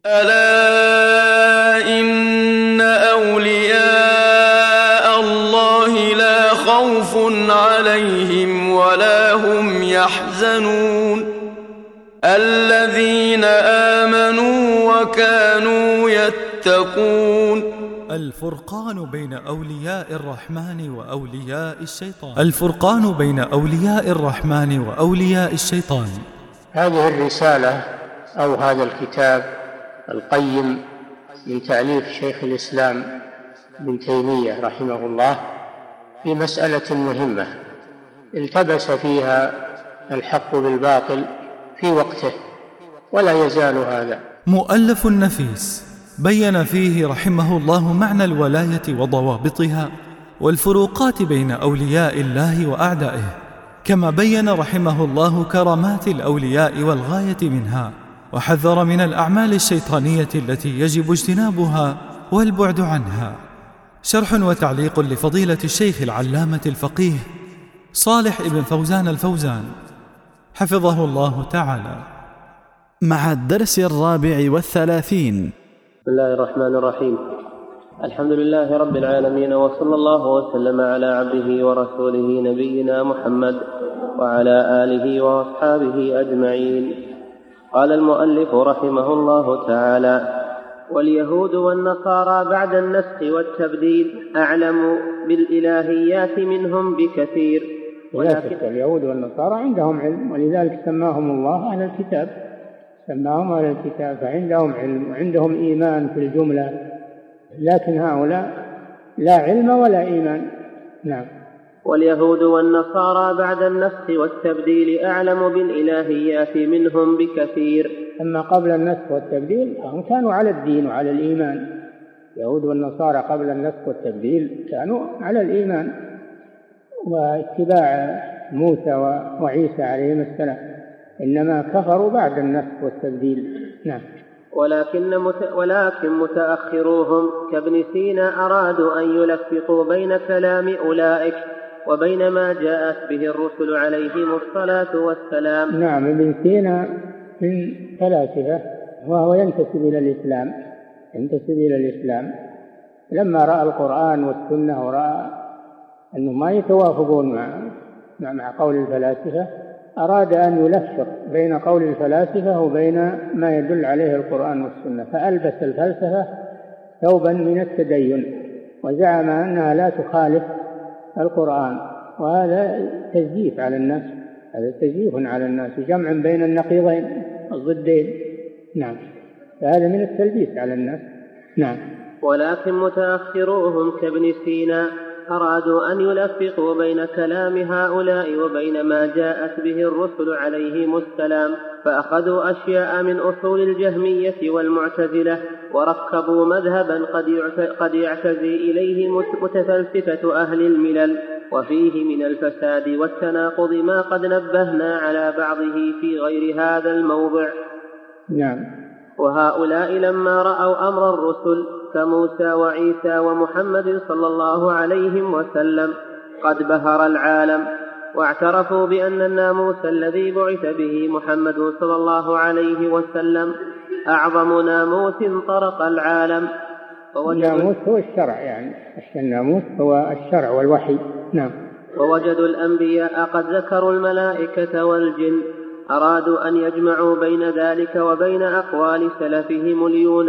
ألا إن أولياء الله لا خوف عليهم ولا هم يحزنون الذين آمنوا وكانوا يتقون. الفرقان بين أولياء الرحمن وأولياء الشيطان. الفرقان بين أولياء الرحمن وأولياء الشيطان. هذه الرسالة أو هذا الكتاب القيم من تأليف شيخ الإسلام ابن تيمية رحمه الله في مسألة مهمة التبس فيها الحق بالباطل في وقته ولا يزال هذا. مؤلف نفيس بين فيه رحمه الله معنى الولاية وضوابطها والفروقات بين أولياء الله وأعدائه، كما بين رحمه الله كرامات الأولياء والغاية منها، وحذر من الأعمال الشيطانية التي يجب اجتنابها والبعد عنها. شرح وتعليق لفضيلة الشيخ العلامة الفقيه صالح ابن فوزان الفوزان حفظه الله تعالى، مع الدرس 34. بسم الله الرحمن الرحيم. الحمد لله رب العالمين، وصلى الله وسلم على عبده ورسوله نبينا محمد وعلى آله وأصحابه أجمعين. قال المؤلف رحمه الله تعالى: واليهود والنصارى بعد النسخ والتبديل أعلم بالإلهيات منهم بكثير. ولكن اليهود والنصارى عندهم علم، ولذلك سماهم الله أهل الكتاب، سماهم أهل الكتاب، فعندهم علم وعندهم إيمان في الجملة، لكن هؤلاء لا علم ولا إيمان. نعم. واليهود والنصارى بعد النسخ والتبديل أعلم بالإلهيات منهم بكثير. أما قبل النسخ والتبديل هم كانوا على الدين وعلى الإيمان. اليهود والنصارى قبل النسخ والتبديل كانوا على الإيمان واتباع موسى وعيسى عليهم السلام، إنما كفروا بعد النسخ والتبديل. نعم. ولكن متأخروهم كابن سينا أرادوا أن يلفقوا بين كلام أولئك وبين ما جاءت به الرسل عليهم الصلاة والسلام. نعم، ابن سينا من فلاسفة وهو ينتسب إلى الإسلام، لما رأى القرآن والسنة ورأى أنه ما يتوافقون مع قول الفلاسفة أراد أن يلفق بين قول الفلاسفة وبين ما يدل عليه القرآن والسنة، فألبس الفلسفة ثوبا من التدين وزعم أنها لا تخالف القرآن، وهذا تزييف على الناس، هذا تزييف على الناس جمع بين النقيضين الضدين. نعم، فهذا من التلبيس على الناس. نعم. ولكن متأخروهم كابن سينا أرادوا أن يلفقوا بين كلام هؤلاء وبين ما جاءت به الرسل عليهم السلام، فأخذوا أشياء من أصول الجهمية والمعتزلة وركبوا مذهبا قد يعتزي إليه متفلسفة أهل الملل، وفيه من الفساد والتناقض ما قد نبهنا على بعضه في غير هذا الموضع. نعم. وهؤلاء لما رأوا أمر الرسل كموسى وعيسى ومحمد صلى الله عليه وسلم قد بهر العالم، واعترفوا بأن الناموس الذي بعث به محمد صلى الله عليه وسلم أعظم ناموس طرق العالم. الناموس هو الشرع، يعني الناموس هو الشرع والوحي. نعم. ووجدوا الأنبياء قد ذكروا الملائكة والجن، أرادوا أن يجمعوا بين ذلك وبين أقوال سلفهم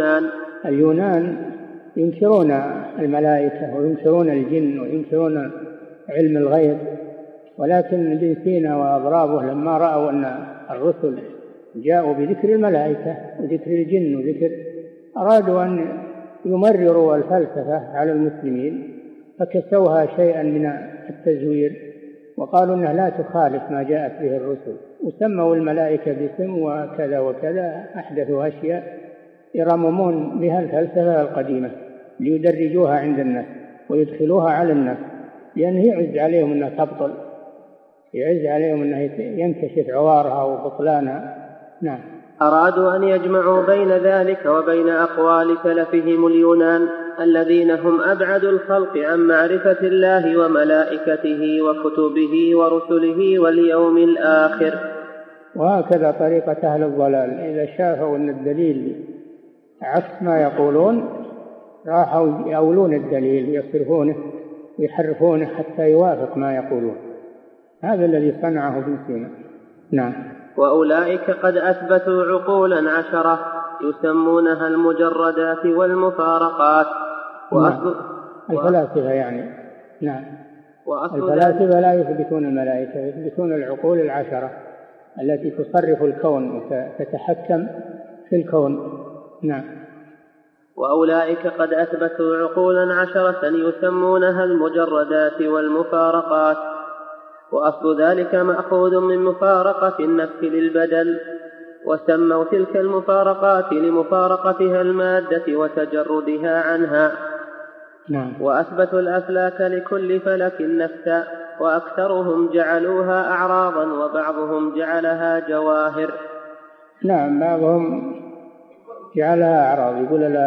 اليونان ينكرون الملائكة وينكرون الجن وينكرون علم الغيب، ولكن ابن سينا وأضرابه لما رأوا أن الرسل جاءوا بذكر الملائكة وذكر الجن أرادوا أن يمرروا الفلسفة على المسلمين، فكسوها شيئا من التزوير وقالوا أنها لا تخالف ما جاءت به الرسل، وسموا الملائكة باسم وكذا وكذا، أحدثوا أشياء يرممون بها الفلسفة القديمة ليدرجوها عند الناس ويدخلوها على الناس، لأنه يعز عليهم أنها تبطل، يعز عليهم أنها ينكشف عوارها وبطلانها. نعم. أرادوا أن يجمعوا بين ذلك وبين أقوال سلفهم اليونان الذين هم أبعد الخلق عن معرفة الله وملائكته وكتبه ورسله واليوم الآخر. وهكذا طريقة أهل الضلال، إذا شافوا أن الدليل عكس ما يقولون، راحوا يأولون الدليل يصرفونه ويحرفونه حتى يوافق ما يقولون. هذا الذي صنعه ابن سينا. نعم. وأولئك قد أثبتوا عقولا 10 يسمونها المجردات والمفارقات. الفلاسفة يعني. نعم. الفلاسفة لا يثبتون الملائكة، يثبتون العقول 10 التي تصرف الكون وتتحكم في الكون. نعم. وأولئك قد أثبتوا عقولا 10 يسمونها المجردات والمفارقات. وأصل ذلك مأخوذ من مفارقة النفس للبدل، وسموا تلك المفارقات لمفارقتها المادة وتجردها عنها. نعم. وأثبتوا الأفلاك لكل فلك نفسا، وأكثرهم جعلوها أعراضا وبعضهم جعلها جواهر. نعم، بعضهم جعلها أعراض،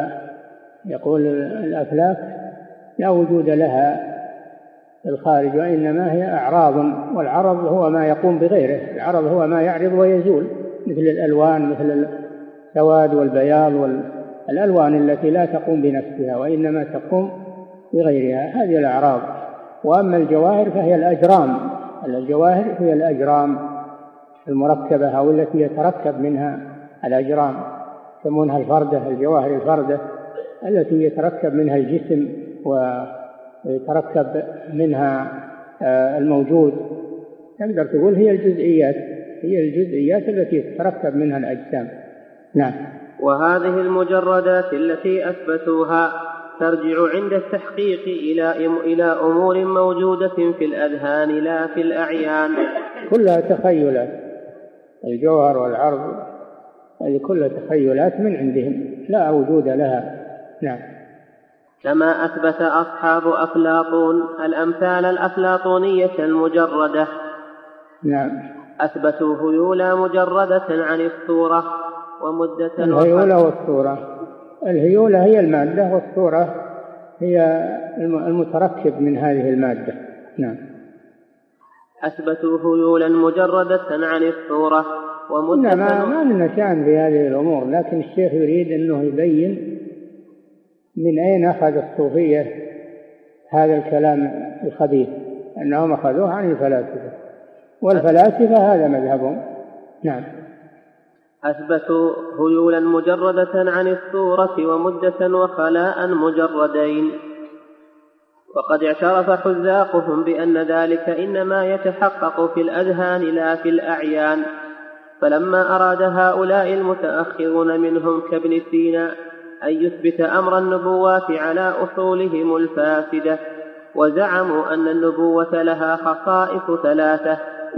يقول الأفلاك لا وجود لها في الخارج وإنما هي أعراض، والعرض هو ما يقوم بغيره، العرض هو ما يعرض ويزول، مثل الألوان، مثل السواد والبياض والألوان التي لا تقوم بنفسها وإنما تقوم بغيرها، هذه الأعراض. وأما الجواهر فهي الأجرام، الجواهر هي الأجرام المركبة أو التي يتركب منها الأجرام، يسمونها الفردة، الجواهر الفردة التي يتركب منها الجسم ويتركب منها الموجود. تقدر تقول هي الجزئيات التي يتركب منها الأجسام. نعم. وهذه المجردات التي أثبتوها ترجع عند التحقيق إلى أمور موجودة في الأذهان لا في الأعيان، كلها تخيلات، الجوهر والعرض هذه كلها تخيلات من عندهم لا وجود لها. نعم. كما أثبت أصحاب أفلاطون الأمثال الأفلاطونية المجردة. نعم. أثبتوا هيولا مجردة عن الصورة ومدة. الهيولة والصورة، الهيولة هي المادة والصورة هي المتركب من هذه المادة. نعم. أثبتوا هيولا مجردة عن الصورة ومدة. ما لنا شأن في هذه الأمور، لكن الشيخ يريد أنه يبين من أين أخذ الصوفية هذا الكلام الخبيث، أنهم أخذوه عن الفلاسفة، والفلاسفة هذا مذهبهم. نعم. أثبتوا هيولا مجردة عن الصورة ومدة وخلاء مجردين. وقد اعترف حذاقهم بأن ذلك إنما يتحقق في الأذهان لا في الأعيان. فلما أراد هؤلاء المتأخرون منهم كابن سينا أن يثبت أمر النبوات على أصولهم الفاسدة، وزعموا أن النبوة لها خصائص 3.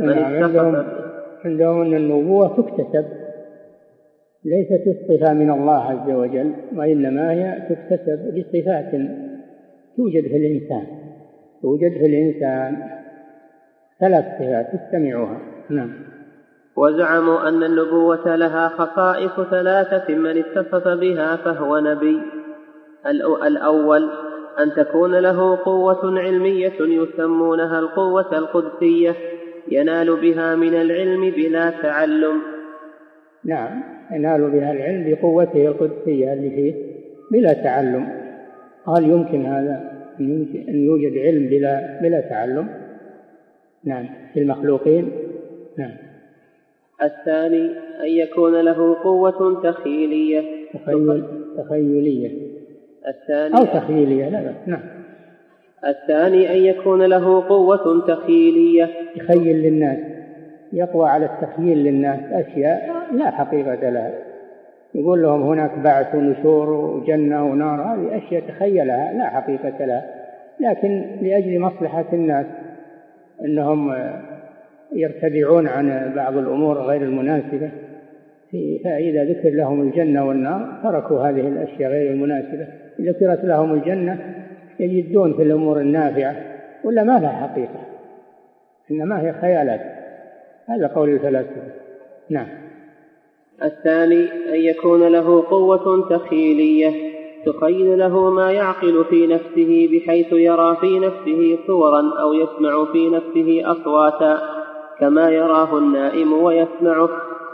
عندهم أن النبوة تكتسب، ليست الصفة من الله عز وجل، وإنما هي تكتسب بصفات توجد في الإنسان 3 صفات استمعوها. نعم. وزعموا أن النبوة لها خصائص 3 من اتصف بها فهو نبي. الأول أن تكون له قوة علمية يسمونها القوة القدسية ينال بها من العلم بلا تعلم. نعم، ينال بها العلم بقوته القدسية اللي فيه بلا تعلم. هل يمكن هذا؟ يمكن أن يوجد علم بلا تعلم؟ نعم، في المخلوقين. نعم. الثاني أن يكون له قوة تخيلية. تخيلية أو تخيلية. لا. نعم. الثاني أن يكون له قوة تخيلية يخيل للناس، يقوى على التخييل للناس أشياء لا حقيقة لها، يقول لهم هناك بعث ونشور وجنة ونار، هذه أشياء تخيلها لا حقيقة لها، لكن لأجل مصلحة الناس أنهم يرتدعون عن بعض الأمور غير المناسبة، فإذا ذكر لهم الجنة والنار تركوا هذه الأشياء غير المناسبة. إذا ذكرت لهم الجنة يجدون في الأمور النافعة، ولا ما لها حقيقة، إنما هي خيالات. هذا قول الفلاسفة. نعم. الثاني أن يكون له قوة تخيلية تخيل له ما يعقل في نفسه، بحيث يرى في نفسه صورا أو يسمع في نفسه أصواتا كما يراه النائم ويسمعه،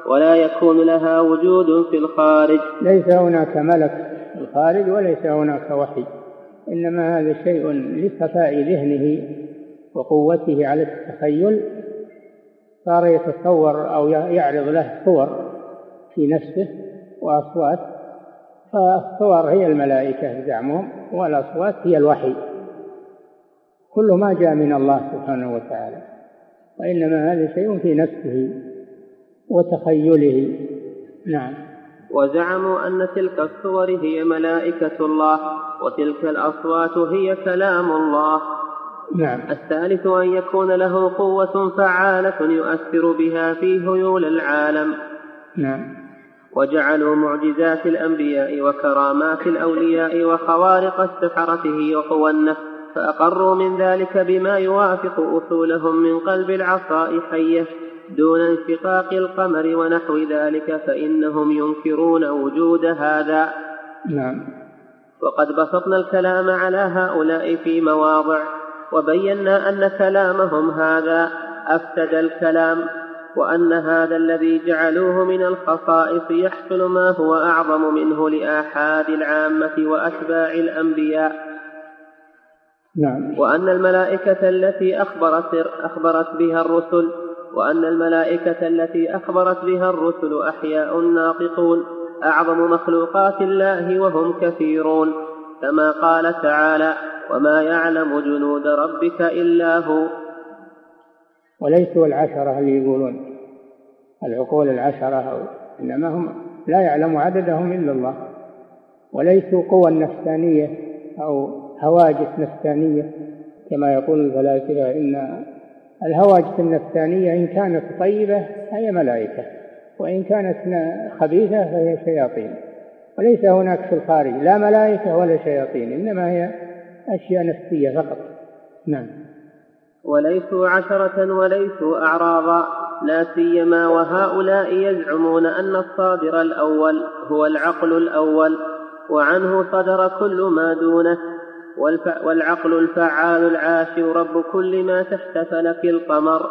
ولا يكون لها وجود في الخارج. ليس هناك ملك في الخارج وليس هناك وحي، إنما هذا شيء لصفاء ذهنه وقوته على التخيل، صار يتصور أو يعرض له صور في نفسه وأصوات، فالصور هي الملائكة بزعمهم والأصوات هي الوحي، كل ما جاء من الله سبحانه وتعالى، وإنما هذا شيء في نفسه وتخيله. نعم. وزعموا أن تلك الصور هي ملائكة الله وتلك الأصوات هي كلام الله. نعم. الثالث أن يكون له قوة فعالة يؤثر بها في هيول العالم. نعم. وجعلوا معجزات الأنبياء وكرامات الأولياء وخوارق السحرة وقوى النفس، فأقروا من ذلك بما يوافق أصولهم من قلب العصاء حية دون انشقاق القمر ونحو ذلك، فإنهم ينكرون وجود هذا. نعم. وقد بسطنا الكلام على هؤلاء في مواضع، وبينا أن كلامهم هذا أفسد الكلام، وأن هذا الذي جعلوه من الخصائص يحصل ما هو أعظم منه لآحاد العامة وأتباع الأنبياء. نعم. وأن الملائكة التي أخبرت بها الرسل أحياء ناطقون أعظم مخلوقات الله وهم كثيرون، كما قال تعالى: وما يعلم جنود ربك إلا هو. وليسوا العشرة اللي يقولون العقول العشرة، إنما هم لا يعلم عددهم إلا الله، وليسوا قوى نفسانية أو هواجس نفسانية كما يقول الفلاسفة، إن الهواجس النفسانية إن كانت طيبة هي ملائكة، وإن كانت خبيثة فهي شياطين، وليس هناك في الخارج لا ملائكة ولا شياطين، إنما هي أشياء نفسية فقط. نعم. وليسوا عشرة وليسوا أعراضا، لا سيما وهؤلاء يزعمون أن الصادر الأول هو العقل الأول، وعنه صدر كل ما دونه، والعقل الفعال العاشر رب كل ما تحت فلك القمر.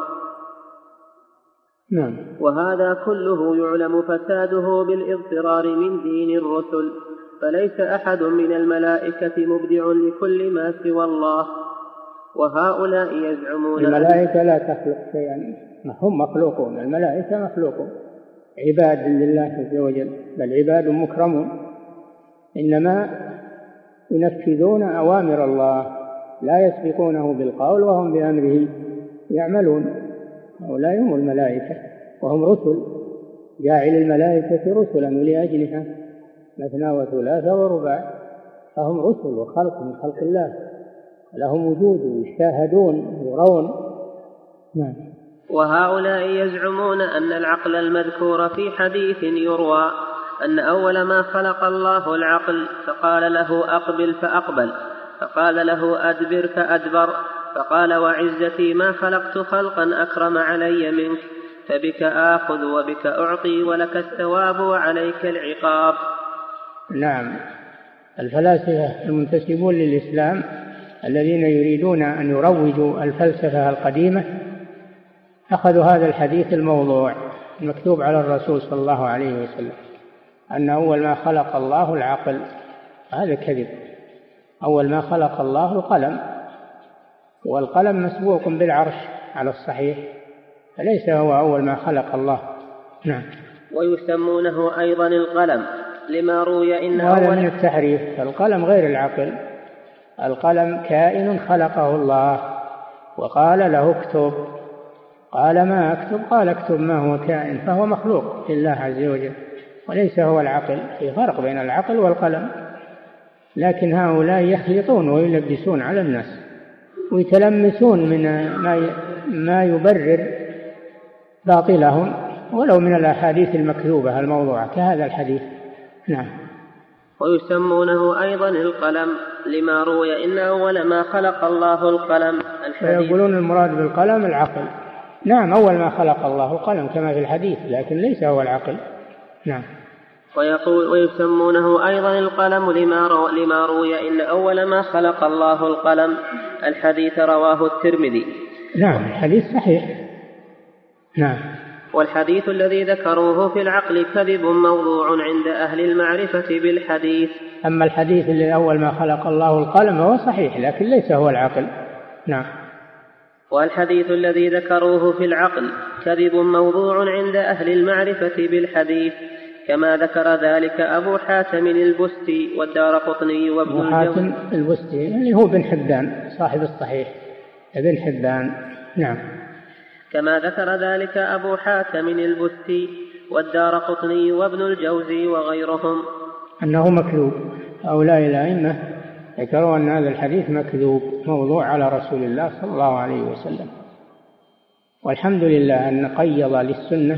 نعم. وهذا كله يعلم فساده بالاضطرار من دين الرسل، فليس أحد من الملائكة مبدع لكل ما سوى الله. وهؤلاء يزعمون الملائكة لا تخلق شيئا، هم مخلوقون، الملائكة مخلوقون عباد لله عز وجل، بل عباد مكرمون، إنما ينفذون أوامر الله، لا يسبقونه بالقول وهم بأمره يعملون. هؤلاء هم الملائكة وهم رسل، جاعل الملائكة رسلا ولي أجنحة مثنى وثلاث ورباع، فهم رسل وخلق من خلق الله، لهم وجود ويشاهدون ويرون. نعم. وهؤلاء يزعمون أن العقل المذكور في حديث يروى أن أول ما خلق الله العقل فقال له أقبل فأقبل، فقال له أدبر فأدبر، فقال وعزتي ما خلقت خلقا أكرم علي منك، فبك آخذ وبك أعطي ولك الثواب وعليك العقاب. نعم. الفلاسفة المنتسبون للإسلام الذين يريدون أن يروجوا الفلسفة القديمة أخذوا هذا الحديث الموضوع المكتوب على الرسول صلى الله عليه وسلم أن أول ما خلق الله العقل، هذا كذب. أول ما خلق الله القلم، والقلم مسبوق بالعرش على الصحيح، فليس هو أول ما خلق الله. نعم. ويسمونه أيضا القلم لما روي إن هذا من التحريف، القلم غير العقل، القلم كائن خلقه الله وقال له اكتب، قال ما أكتب، قال اكتب ما هو كائن، فهو مخلوق لله عز وجل وليس هو العقل. في فرق بين العقل والقلم، لكن هؤلاء يخلطون ويلبسون على الناس ويتلمسون من ما يبرر باطلهم ولو من الأحاديث المكذوبة الموضوعة كهذا الحديث. نعم. ويسمونه أيضا القلم لما روي إن أول ما خلق الله القلم ويقولون المراد بالقلم العقل. نعم، أول ما خلق الله القلم كما في الحديث، لكن ليس هو العقل. نعم. ويسمونه أيضا القلم لما روي إن أول ما خلق الله القلم، الحديث رواه الترمذي. نعم، الحديث صحيح. نعم. والحديث الذي ذكروه في العقل كذب موضوع عند أهل المعرفة بالحديث. أما الحديث اللي أول ما خلق الله القلم فهو صحيح لكن ليس هو العقل. نعم. والحديث الذي ذكروه في العقل كذب موضوع عند أهل المعرفة بالحديث، كما ذكر ذلك أبو حاتم البستي والدارقطني وابن أبو حاتم البستي اللي هو بن حبان صاحب الصحيح ابن حبان. نعم. كما ذكر ذلك أبو حاتم البستي والدارقطني وابن الجوزي وغيرهم أنه مكذوب. هؤلاء الأئمة ذكروا أن هذا الحديث مكذوب موضوع على رسول الله صلى الله عليه وسلم. والحمد لله أن قيض للسنة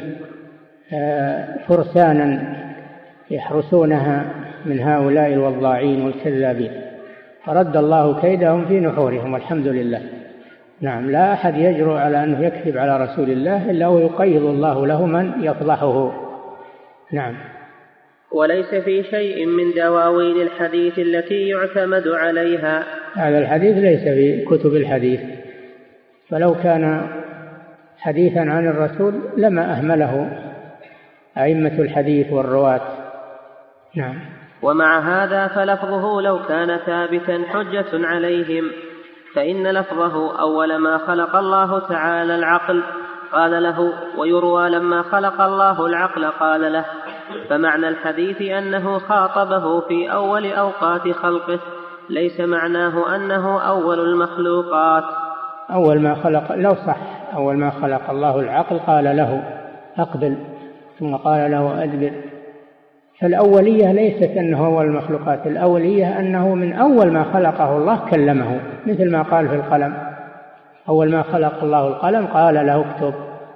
فرسانا يحرسونها من هؤلاء الوضاعين والكذابين، فرد الله كيدهم في نحورهم والحمد لله. نعم. لا أحد يجرؤ على أنه يكذب على رسول الله إلا ويقيض الله له من يفضحه. نعم. وليس في شيء من دواوين الحديث التي يعتمد عليها. هذا الحديث ليس في كتب الحديث، فلو كان حديثا عن الرسول لما أهمله أئمة الحديث والرواة. نعم. ومع هذا فلفظه لو كان ثابتا حجة عليهم، فإن لفظه أول ما خلق الله تعالى العقل قال له، ويروى لما خلق الله العقل قال له، فمعنى الحديث أنه خاطبه في أول أوقات خلقه، ليس معناه أنه أول المخلوقات. أول ما خلق لو صح أول ما خلق الله العقل قال له أقبل ثم قال له أدبر، فالأولية ليست أنه أول المخلوقات، الأولية أنه من أول ما خلقه الله كلمه، مثل ما قال في القلم أول ما خلق الله القلم قال له اكتب.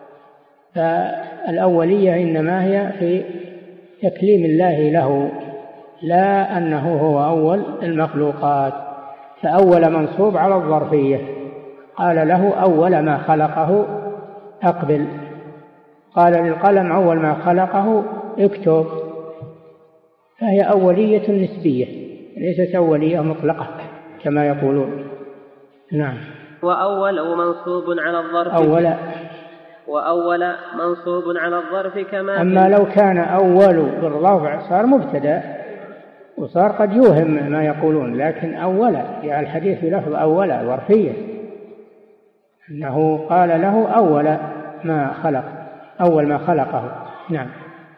فالأولية إنما هي في تكليم الله له، لا أنه هو أول المخلوقات. فأول منصوب على الظرفية، قال له أول ما خلقه أقبل، قال للقلم أول ما خلقه اكتب، فهي أولية نسبية ليست أولية مطلقة كما يقولون. نعم. وأول منصوب على الظرف وأول منصوب على الظرف كما. أما لو كان أول بالرفع صار مبتدأ وصار قد يوهم ما يقولون، لكن أول جاء الحديث بلفظ أول ظرفية، أنه قال له أول ما خلقه. نعم.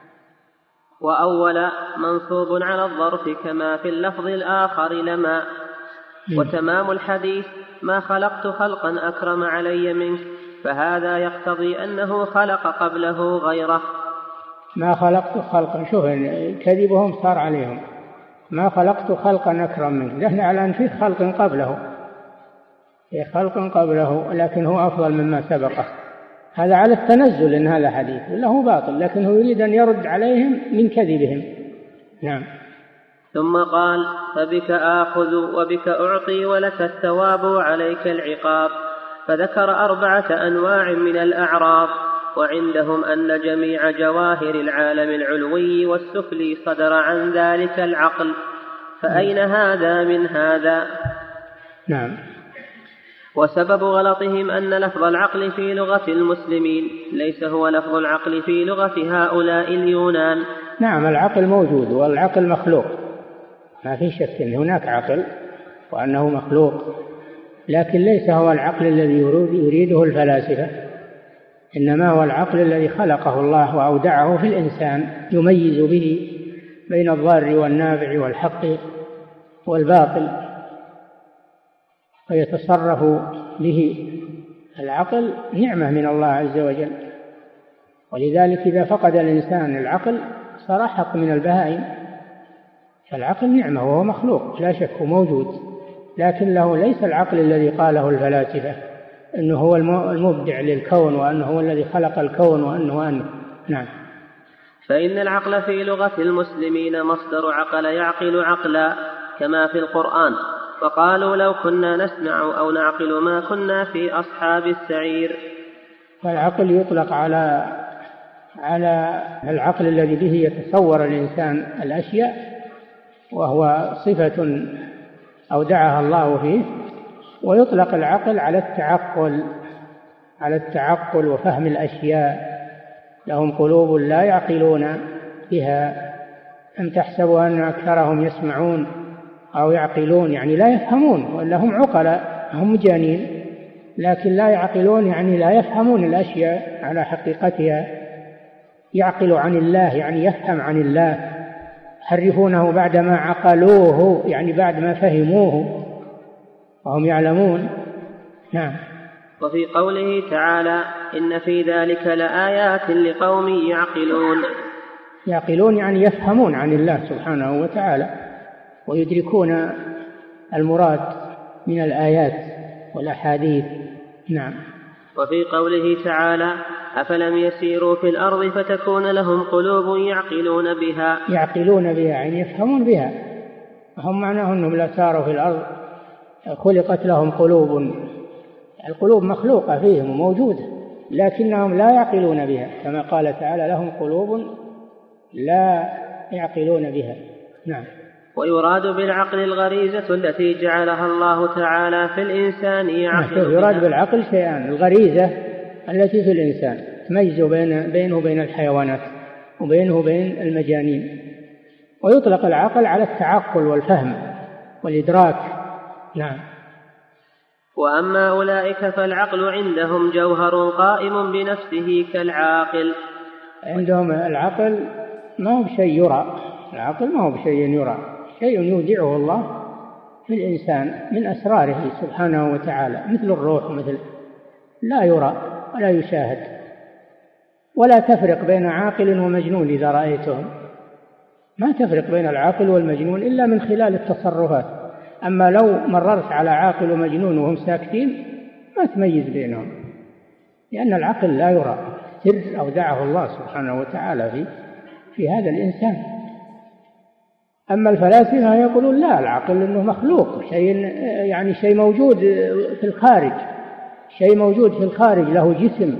وأول منصوب على الظرف كما في اللفظ الآخر لما. وتمام الحديث ما خلقت خلقا أكرم علي منك، فهذا يقتضي أنه خلق قبله غيره. ما خلقت خلقا، شوف كذبهم صار عليهم، ما خلقت خلقا أكرم منك، دهنا على أن فيه خلق قبله لكن هو أفضل مما سبقه. هذا على التنزل إن هذا حديث له باطل، لكنه يريد أن يرد عليهم من كذبهم. نعم. ثم قال فبك آخذ وبك أعطي ولك الثواب وعليك العقاب، فذكر 4 أنواع من الأعراض، وعندهم أن جميع جواهر العالم العلوي والسفلي صدر عن ذلك العقل، فأين هذا من هذا؟ نعم. وسبب غلطهم أن لفظ العقل في لغة المسلمين ليس هو لفظ العقل في لغة هؤلاء اليونان. نعم، العقل موجود والعقل مخلوق، ما في شك أن هناك عقل وأنه مخلوق، لكن ليس هو العقل الذي يريده الفلاسفة، إنما هو العقل الذي خلقه الله وأودعه في الإنسان يميز به بين الضار والنافع والحق والباطل، فيتصرف به. العقل نعمة من الله عز وجل، ولذلك إذا فقد الإنسان العقل صار أحق من البهائم. فالعقل نعمة وهو مخلوق لا شك موجود، لكن له ليس العقل الذي قاله الفلاسفة أنه هو المبدع للكون وأنه هو الذي خلق الكون وأنه نعم. فإن العقل في لغة المسلمين مصدر عقل يعقل عقلا كما في القرآن، فقالوا لو كنا نسمع أو نعقل ما كنا في أصحاب السعير. فالعقل يطلق على العقل الذي به يتصور الإنسان الأشياء، وهو صفة أودعها الله فيه، ويطلق العقل على التعقل وفهم الأشياء لهم قلوب لا يعقلون بها. أم تحسب أن أكثرهم يسمعون أو يعقلون، يعني لا يفهمون، ولا هم عقلاء، هم مجانين، لكن لا يعقلون يعني لا يفهمون الأشياء على حقيقتها. يعقل عن الله يعني يفهم عن الله، يحرفونه بعدما عقلوه يعني بعد ما فهموه وهم يعلمون. نعم. وفي قوله تعالى إن في ذلك لآيات لقوم يعقلون، يعقلون يعني يفهمون عن الله سبحانه وتعالى ويدركون المراد من الآيات والأحاديث. نعم. وفي قوله تعالى أفلم يسيروا في الأرض فتكون لهم قلوب يعقلون بها. يعقلون بها يعني يفهمون بها، هم معناه أنهم لا ساروا في الأرض خلقت لهم قلوب، القلوب مخلوقة فيهم وموجودة، لكنهم لا يعقلون بها، كما قال تعالى لهم قلوب لا يعقلون بها. نعم. ويراد بالعقل الغريزة التي جعلها الله تعالى في الإنسان يعقل. يراد بالعقل شيئان: الغريزة التي في الإنسان تميز بينه وبين الحيوانات وبينه وبين المجانين، ويطلق العقل على التعقل والفهم والإدراك. نعم. وأما أولئك فالعقل عندهم جوهر قائم بنفسه كالعاقل. عندهم العقل ما هو بشيء يرى، العقل ما هو بشيء يرى، شيء يودعه الله في الإنسان من أسراره سبحانه وتعالى، مثل الروح، مثل لا يرى ولا يشاهد. ولا تفرق بين عاقل ومجنون إذا رأيتهم، ما تفرق بين العاقل والمجنون إلا من خلال التصرفات. أما لو مررت على عاقل ومجنون وهم ساكتين ما تميز بينهم، لأن العقل لا يرى، سر أودعه الله سبحانه وتعالى في هذا الإنسان. أما الفلاسفة يقولون لا، العقل إنه مخلوق، شيء موجود في الخارج، شيء موجود في الخارج له جسم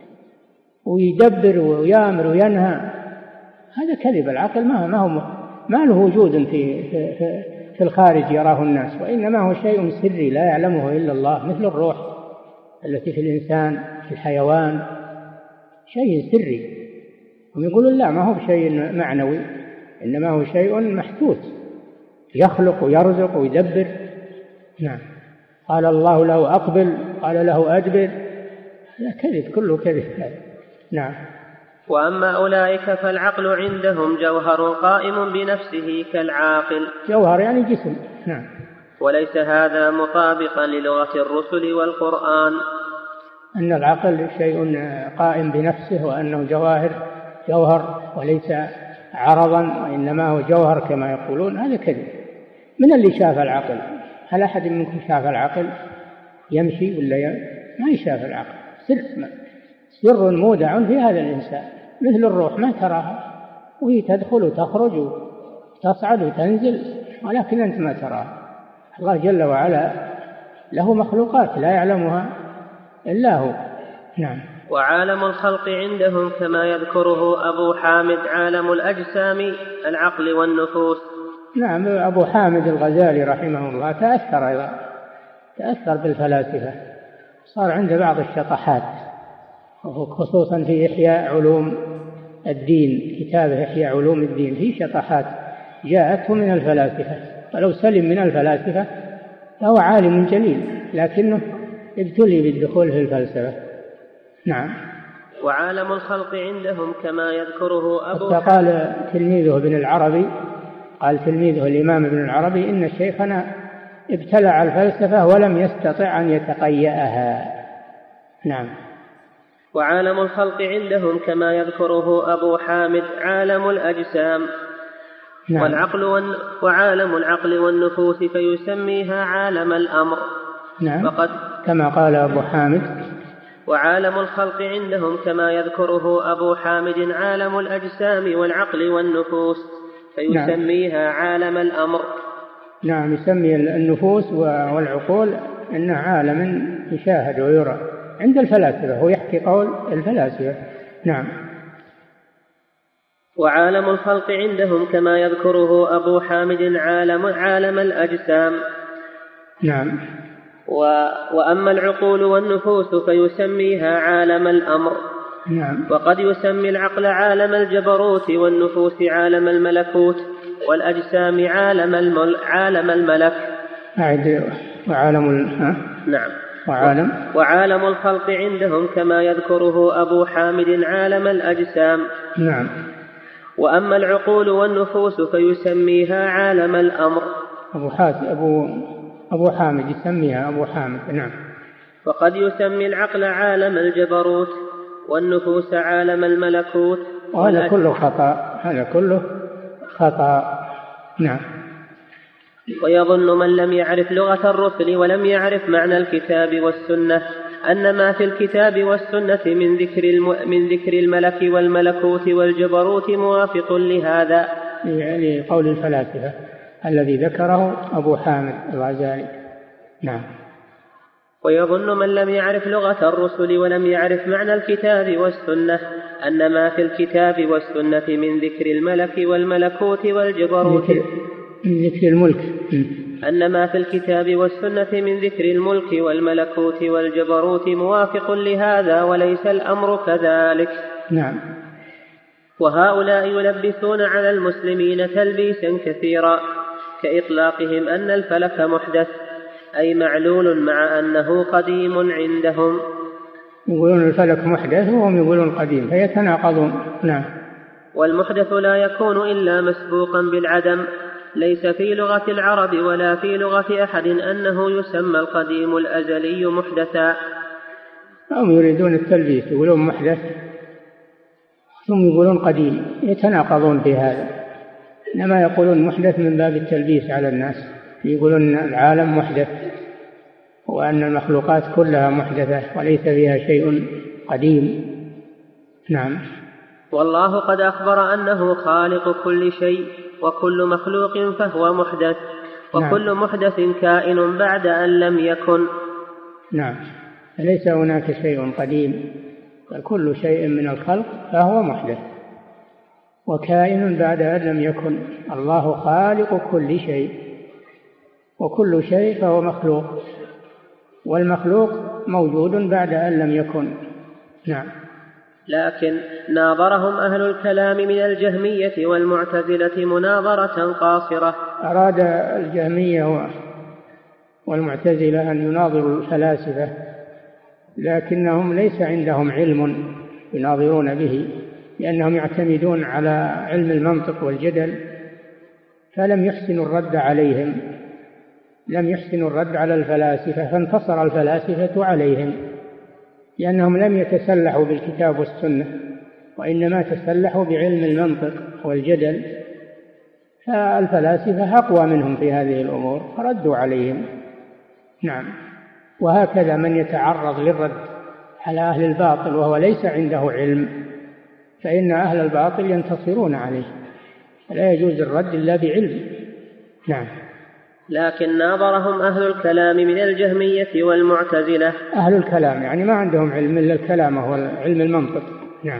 ويدبر ويأمر وينهى. هذا كذب، العقل ما له وجود في الخارج يراه الناس، وإنما هو شيء سري لا يعلمه إلا الله، مثل الروح التي في الإنسان في الحيوان، شيء سري. هم يقولون لا، ما هو بشيء معنوي، إنما هو شيء محسوس يخلق ويرزق ويدبر. نعم. قال الله له أقبل، قال له أدبر، هذا كذب، كله كذب. نعم. وأما أولئك فالعقل عندهم جوهر قائم بنفسه كالعاقل. جوهر يعني جسم. نعم. وليس هذا مطابقا للغة الرسل والقرآن، أن العقل شيء قائم بنفسه وأنه جوهر وليس عرضا، وإنما هو جوهر كما يقولون، هذا كذب. من اللي شاف العقل؟ هل أحد منكم شاف العقل يمشي ولا ما يشاف العقل؟ سر مودع في هذا الإنسان، مثل الروح ما تراها، وهي تدخل وتخرج وتصعد وتنزل، ولكن أنت ما تراها. الله جل وعلا له مخلوقات لا يعلمها إلا هو. نعم. وعالم الخلق عندهم كما يذكره أبو حامد عالم الأجسام العقل والنفوس. نعم. أبو حامد الغزالي رحمه الله تأثر بالفلاسفة، صار عنده بعض الشطحات، خصوصا في إحياء علوم الدين، كتابه إحياء علوم الدين فيه شطحات جاءته من الفلاسفة، ولو سلم من الفلاسفة فهو عالم جليل، لكنه ابتلي بالدخول في الفلسفة. نعم. وعالم الخلق عندهم كما يذكره أبو حامد. قال تلميذه الإمام ابن العربي إن شيخنا ابتلع الفلسفة ولم يستطع أن يتقيأها. نعم. وعالم الخلق عندهم كما يذكره أبو حامد عالم الأجسام. نعم. وعالم العقل والنفوس فيسميها عالم الأمر. نعم. كما قال أبو حامد. وعالم الخلق عندهم كما يذكره أبو حامد عالم الأجسام والعقل والنفوس فيسميها عالم الأمر. نعم. يسمي النفوس والعقول إنه عالم يشاهد ويرى عند الفلاسفة، هو يحكي قول الفلاسفة. نعم. وعالم الخلق عندهم كما يذكره أبو حامد عالم الأجسام. نعم. وأما العقول والنفوس فيسميها عالم الأمر. نعم. وقد يسمي العقل عالم الجبروت، والنفوس عالم الملكوت، والأجسام عالم الملك. نعم. وعالم الخلق عندهم كما يذكره أبو حامد عالم الأجسام. نعم. وأما العقول والنفوس فيسميها عالم الأمر. أبو حامد يسميها أبو حامد. نعم. وقد يسمي العقل عالم الجبروت، والنفوس عالم الملكوت. وهذا كله خطأ. نعم. ويظن من لم يعرف لغة الرسل ولم يعرف معنى الكتاب والسنة أن ما في الكتاب والسنة من ذكر الملك والملكوت والجبروت موافق لهذا، يعني قول الفلاسفة الذي ذكره أبو حامد الغزالي. نعم. ويظن من لم يعرف لغة الرسل ولم يعرف معنى الكتاب والسنة أن ما في الكتاب والسنة من ذكر الملك والملكوت والجبروت من ذكر الملك أن ما في الكتاب والسنة من ذكر الملك والملكوت والجبروت موافق لهذا، وليس الأمر كذلك. نعم. وهؤلاء يلبسون على المسلمين تلبيسا كثيرا، كإطلاقهم أن الفلك محدث أي معلول مع أنه قديم عندهم. يقولون الفلك محدث وهم يقولون قديم، فيتناقضون. نعم. والمحدث لا يكون إلا مسبوقا بالعدم، ليس في لغة العرب ولا في لغة أحد أنه يسمى القديم الأزلي محدثا. هم يريدون التلبيس، يقولون محدث ثم يقولون قديم، يتناقضون في هذا. إنما يقولون محدث من باب التلبيس على الناس، يقولون العالم محدث وأن المخلوقات كلها محدثة وليس فيها شيء قديم. نعم. والله قد أخبر أنه خالق كل شيء، وكل مخلوق فهو محدث، وكل محدث كائن بعد أن لم يكن. نعم. ليس هناك شيء قديم، فكل شيء من الخلق فهو محدث وكائن بعد أن لم يكن. الله خالق كل شيء، وكل شيء فهو مخلوق، والمخلوق موجود بعد أن لم يكن. نعم. لكن ناظرهم أهل الكلام من الجهمية والمعتزلة مناظرة قاصرة. أراد الجهمية والمعتزلة أن يناظروا الفلاسفة، لكنهم ليس عندهم علم يناظرون به، لأنهم يعتمدون على علم المنطق والجدل، فلم يحسنوا الرد عليهم، لم يحسنوا الرد على الفلاسفة، فانتصر الفلاسفة عليهم، لأنهم لم يتسلحوا بالكتاب والسنة، وإنما تسلحوا بعلم المنطق والجدل، فالفلاسفة أقوى منهم في هذه الأمور فردوا عليهم. نعم. وهكذا من يتعرض للرد على أهل الباطل وهو ليس عنده علم، فإن أهل الباطل ينتصرون عليه، لا يجوز الرد إلا بعلم. نعم. لكن ناظرهم أهل الكلام من الجهمية والمعتزلة. أهل الكلام يعني ما عندهم علم إلا الكلام، هو علم المنطق. نعم.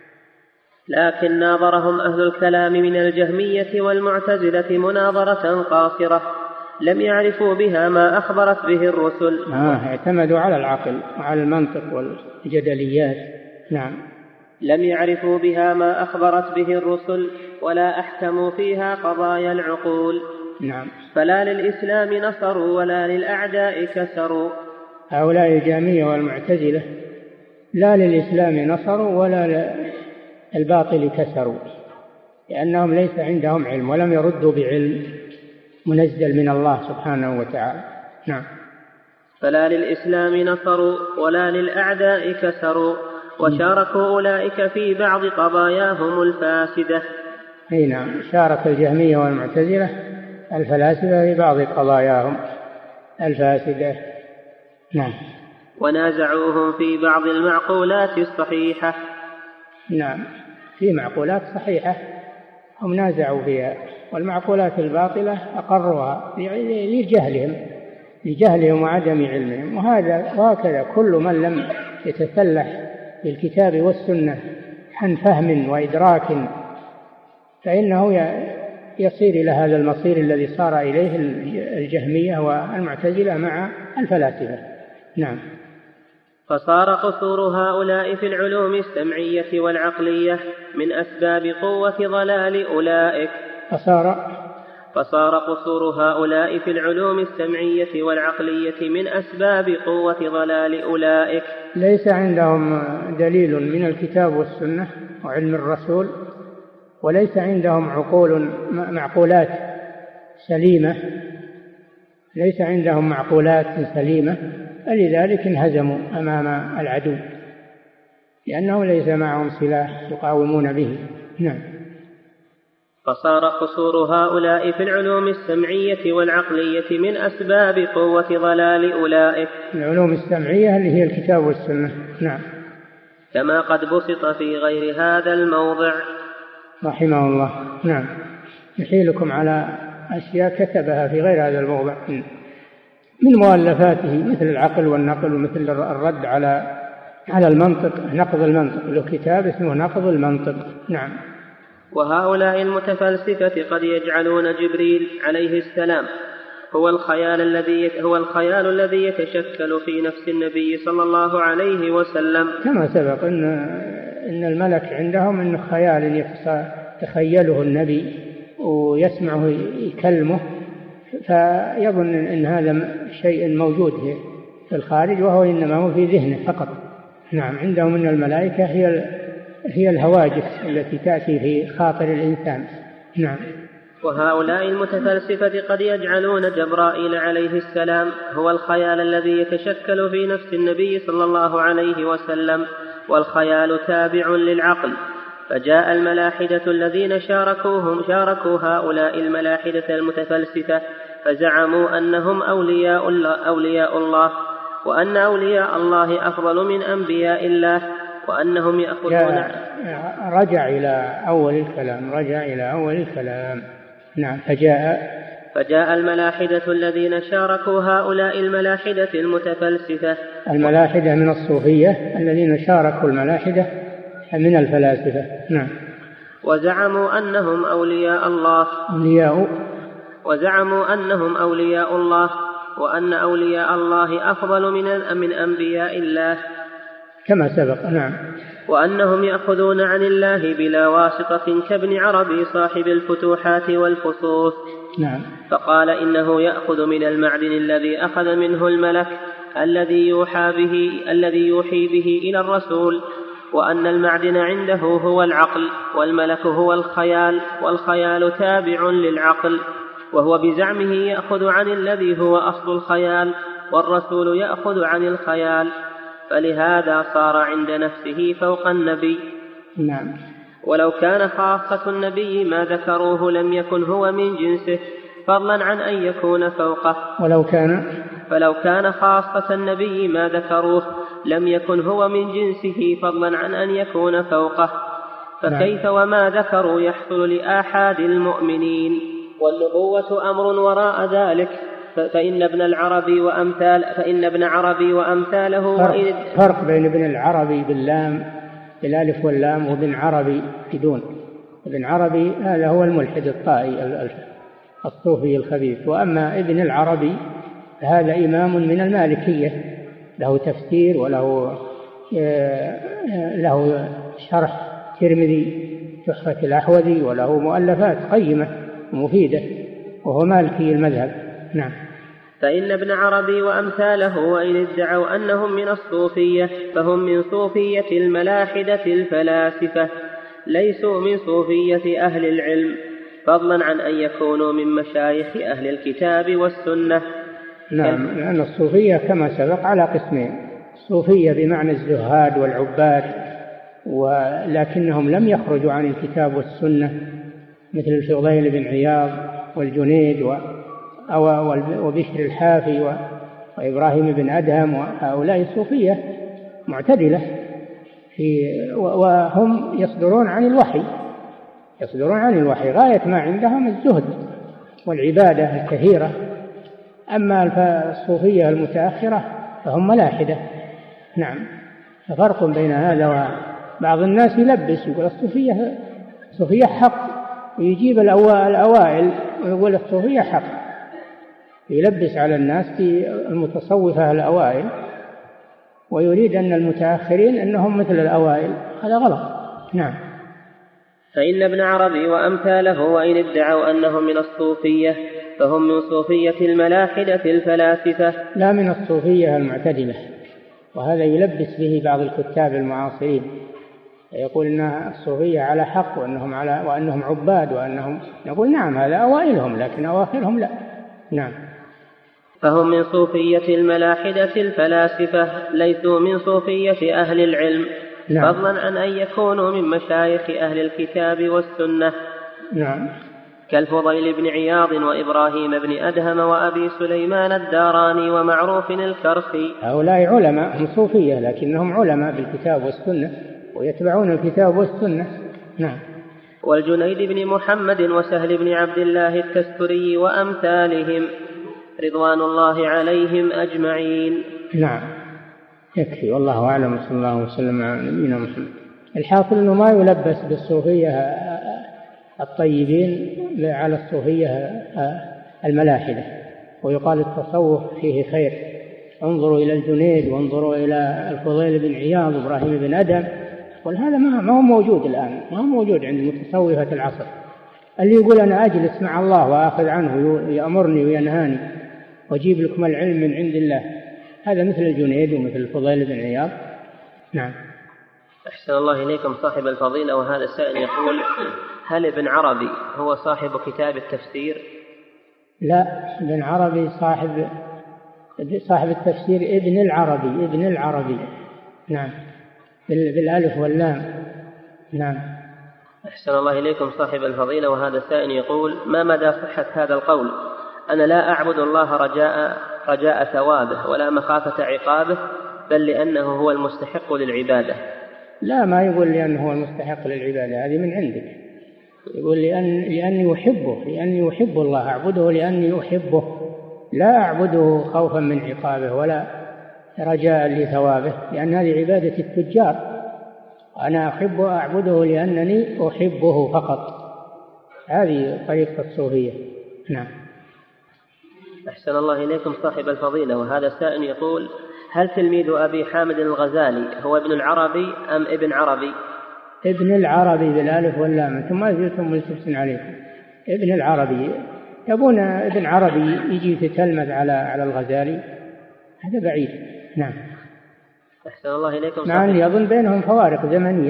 لكن ناظرهم أهل الكلام من الجهمية والمعتزلة مناظرة قاصرة، لم يعرفوا بها ما أخبرت به الرسل. اعتمدوا على العقل وعلى المنطق والجدليات. نعم. لم يعرفوا بها ما أخبرت به الرسل، ولا أحكموا فيها قضايا العقول. نعم. فلا للإسلام نصروا ولا للأعداء كسروا. هؤلاء الجهمية والمعتزلة لا للإسلام نصروا ولا للباطل كسروا، لأنهم ليس عندهم علم ولم يردوا بعلم منزل من الله سبحانه وتعالى. نعم. فلا للإسلام نصروا ولا للأعداء كسروا، وشاركوا أولئك في بعض قضاياهم الفاسدة. نعم. شارك الجهمية والمعتزلة الفلاسفة في بعض قضاياهم الفاسدة. نعم. ونازعوهم في بعض المعقولات الصحيحة. نعم. في معقولات صحيحة هم نازعوا فيها، والمعقولات الباطلة أقروها لجهلهم وعدم علمهم. وهكذا كل من لم يتسلح بالكتاب والسنة عن فهم وإدراك فإنه يصير إلى هذا المصير الذي صار إليه الجهمية والمعتزلة مع الفلاسفة. نعم. فصار قصور هؤلاء في العلوم السمعية والعقلية من أسباب قوة ضلال أولئك. فصار قصور هؤلاء في العلوم السمعية والعقلية من أسباب قوة ضلال أولئك. ليس عندهم دليل من الكتاب والسنة وعلم الرسول، وليس عندهم معقولات سليمة، ليس عندهم معقولات سليمة، فلذلك انهزموا أمام العدو، لأنه ليس معهم سلاح يقاومون به. نعم. فصار قصور هؤلاء في العلوم السمعية والعقلية من أسباب قوة ضلال أولئك. العلوم السمعية اللي هي الكتاب والسنة. نعم. كما قد بسط في غير هذا الموضع رحمه الله. نعم. نحيلكم على أشياء كتبها في غير هذا الموضع من مؤلفاته، مثل العقل والنقل، ومثل الرد على المنطق، نقض المنطق، له كتاب اسمه نقض المنطق. نعم. وهؤلاء المتفلسفة قد يجعلون جبريل عليه السلام هو الخيال الذي يتشكل في نفس النبي صلى الله عليه وسلم، كما سبق إن الملك عندهم إنه خيال يتخيله النبي ويسمعه يكلمه، فيظن إن هذا شيء موجود في الخارج، وهو إنما هو في ذهنه فقط. نعم. عندهم إن الملائكة هي الهواجس التي تأتي في خاطر الإنسان. نعم. وهؤلاء المتفلسفة قد يجعلون جبرائيل عليه السلام هو الخيال الذي يتشكل في نفس النبي صلى الله عليه وسلم، والخيال تابع للعقل. فجاء الملاحدة الذين شاركوا هؤلاء الملاحدة المتفلسفة فزعموا أنهم أولياء الله، وأن أولياء الله أفضل من أنبياء الله، وأنهم يأخذون. رجع إلى أول الكلام. نعم. فجاء الملاحدة الذين شاركوا هؤلاء الملاحدة المتفلسفة. الملاحدة من الصوفية الذين شاركوا الملاحدة من الفلاسفة. نعم. وزعموا أنهم أولياء الله، وأن أولياء الله أفضل من أنبياء الله، كما سبق. نعم. وأنهم يأخذون عن الله بلا واسطة كابن عربي صاحب الفتوحات والفصوص. نعم. فقال إنه يأخذ من المعدن الذي أخذ منه الملك الذي يوحي به إلى الرسول، وأن المعدن عنده هو العقل، والملك هو الخيال، والخيال تابع للعقل، وهو بزعمه يأخذ عن الذي هو أصل الخيال، والرسول يأخذ عن الخيال، فلهذا صار عند نفسه فوق النبي. نعم. ولو كان خاصة النبي ما ذكروه لم يكن هو من جنسه، فضلا عن أن يكون فوقه. فلو كان خاصة النبي ما ذكروه لم يكن هو من جنسه، فضلا عن أن يكون فوقه، فكيف وما ذكروا يحصل لآحاد المؤمنين؟ والنبوة أمر وراء ذلك، فإن ابن عربي وأمثاله. فرق بين ابن العربي باللام بالالف واللام وابن عربي بدون. ابن عربي هذا هو الملحد الطائي الصوفي الخبيث، وأما ابن العربي هذا إمام من المالكية، له تفسير وله شرح ترمذي تحفة الأحوذي، وله مؤلفات قيمة ومفيدة، وهو مالكي المذهب. نعم. فإن ابن عربي وأمثاله وإن ادعوا أنهم من الصوفية فهم من صوفية الملاحدة الفلاسفة، ليسوا من صوفية أهل العلم، فضلا عن أن يكونوا من مشايخ أهل الكتاب والسنة. نعم. لأن الصوفية كما سبق على قسمين: الصوفية بمعنى الزهاد والعباد، ولكنهم لم يخرجوا عن الكتاب والسنة، مثل الفضيل بن عياض والجنيد وبشر الحافي وإبراهيم بن أدهم، وهؤلاء الصوفية معتدلة وهم يصدرون عن الوحي، غاية ما عندهم الزهد والعبادة الكثيرة. أما الصوفية المتأخرة فهم ملاحدة. نعم. ففرق بين هذا، وبعض الناس يلبس يقول الصوفية حق، ويجيب الأوائل ويقول الصوفية حق، يلبس على الناس في المتصوفة الأوائل ويريد أن المتأخرين أنهم مثل الأوائل، هذا غلط. نعم. فإن ابن عربي وأمثاله وإن ادعوا أنهم من الصوفية فهم من صوفية الملاحدة الفلاسفة، لا من الصوفية المعتدلة. وهذا يلبس به بعض الكتاب المعاصرين، يقول أن الصوفية على حق وأنهم عباد نقول نعم، هذا أوائلهم، لكن أواخرهم لا. نعم. فهم من صوفية الملاحدة الفلاسفة ليسوا من صوفية أهل العلم. نعم. فضلا عن أن يكونوا من مشايخ أهل الكتاب والسنة. نعم. كالفضيل بن عياض وإبراهيم بن أدهم وأبي سليمان الداراني ومعروف الكرخي. هؤلاء علماء هم صوفية، لكنهم علماء بالكتاب والسنة ويتبعون الكتاب والسنة. نعم. والجنيد بن محمد وسهل بن عبد الله التستري وأمثالهم رضوان الله عليهم أجمعين. نعم. يكفي، والله أعلم، صلى الله وسلم على نبينا محمد. الحاصل أنه ما يلبس بالصوفية الطيبين على الصوفية الملاحدة، ويقال التصوف فيه خير. انظروا إلى الجنيد وانظروا إلى الفضيل بن عياض وإبراهيم بن أدهم، وهذا ما هو موجود الآن، ما هو موجود عند متصوفة العصر. اللي يقول أنا أجلس مع الله وأخذ عنه، يأمرني وينهاني وأجيب لكم العلم من عند الله، هذا مثل الجنيد ومثل الفضيل بن عياض. نعم. أحسن الله إليكم صاحب الفضيلة. وهذا السائل يقول: هل ابن عربي هو صاحب كتاب التفسير؟ لا، ابن عربي صاحب التفسير ابن العربي. نعم، بالالف واللام. نعم. أحسن الله إليكم صاحب الفضيلة. وهذا السائل يقول: ما مدى صحة هذا القول؟ أنا لا أعبد الله رجاء ثوابه ولا مخافة عقابه، بل لأنه هو المستحق للعبادة. لا، ما يقول لأنه هو المستحق للعبادة، هذه من عندك. يقول لأني أحب الله، أعبده لأني أحبه، لا أعبده خوفا من عقابه ولا رجاء لثوابه، لأن هذه عبادة التجار. أنا أعبده لأنني أحبه فقط. هذه طريقة الصوفية. نعم. أحسن الله إليكم صاحب الفضيلة. وهذا السائل يقول: هل تلميذ أبي حامد الغزالي هو ابن العربي أم ابن عربي؟ ابن العربي بالالف واللام، أنتم ما زلتم ملتبسين عليكم. ابن العربي، يبون ابن عربي يجي تتلمذ على الغزالي، هذا بعيد. نعم. أحسن الله إليكم. مع أن يظن بينهم فوارق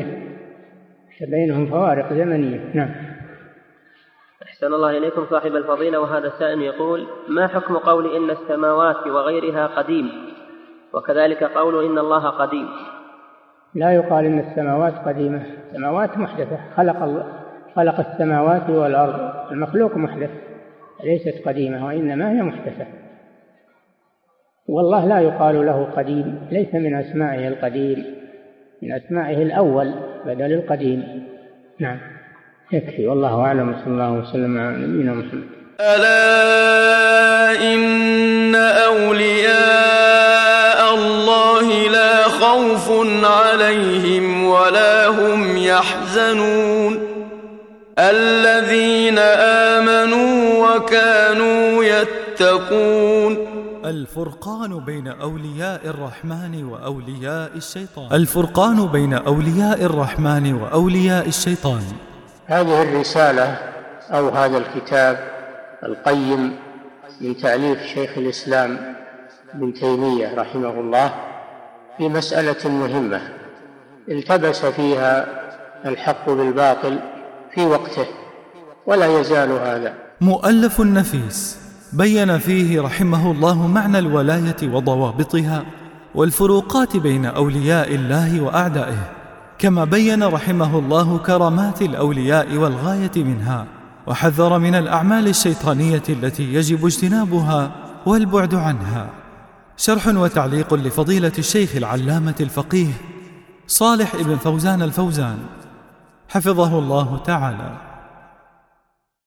زمنية. نعم. أحسن الله إليكم صاحب الفضيلة. وهذا السائل يقول: ما حكم قول إن السماوات وغيرها قديم، وكذلك قول إن الله قديم؟ لا يقال إن السماوات قديمة، السماوات محدثة، خلق السماوات والأرض، المخلوق محدث، ليست قديمة، وإنما هي محدثة. والله لا يقال له قديم، ليس من أسمائه القديم، من أسمائه الأول بدل القديم. نعم. يكفي، والله أعلم، صلى الله وسلم على نبينا محمد. ألا إن أولياء الله لا خوف عليهم ولا هم يحزنون الذين آمنوا وكانوا يتقون. الفرقان بين أولياء الرحمن وأولياء الشيطان. الفرقان بين أولياء الرحمن وأولياء الشيطان. هذه الرسالة أو هذا الكتاب القيم من تأليف شيخ الإسلام ابن تيمية رحمه الله في مسألة مهمة التبس فيها الحق بالباطل في وقته، ولا يزال هذا. مؤلف نفيس بين فيه رحمه الله معنى الولاية وضوابطها والفروقات بين أولياء الله وأعدائه، كما بين رحمه الله كرامات الأولياء والغاية منها، وحذر من الأعمال الشيطانية التي يجب اجتنابها والبعد عنها. شرح وتعليق لفضيلة الشيخ العلامة الفقيه صالح ابن فوزان الفوزان حفظه الله تعالى.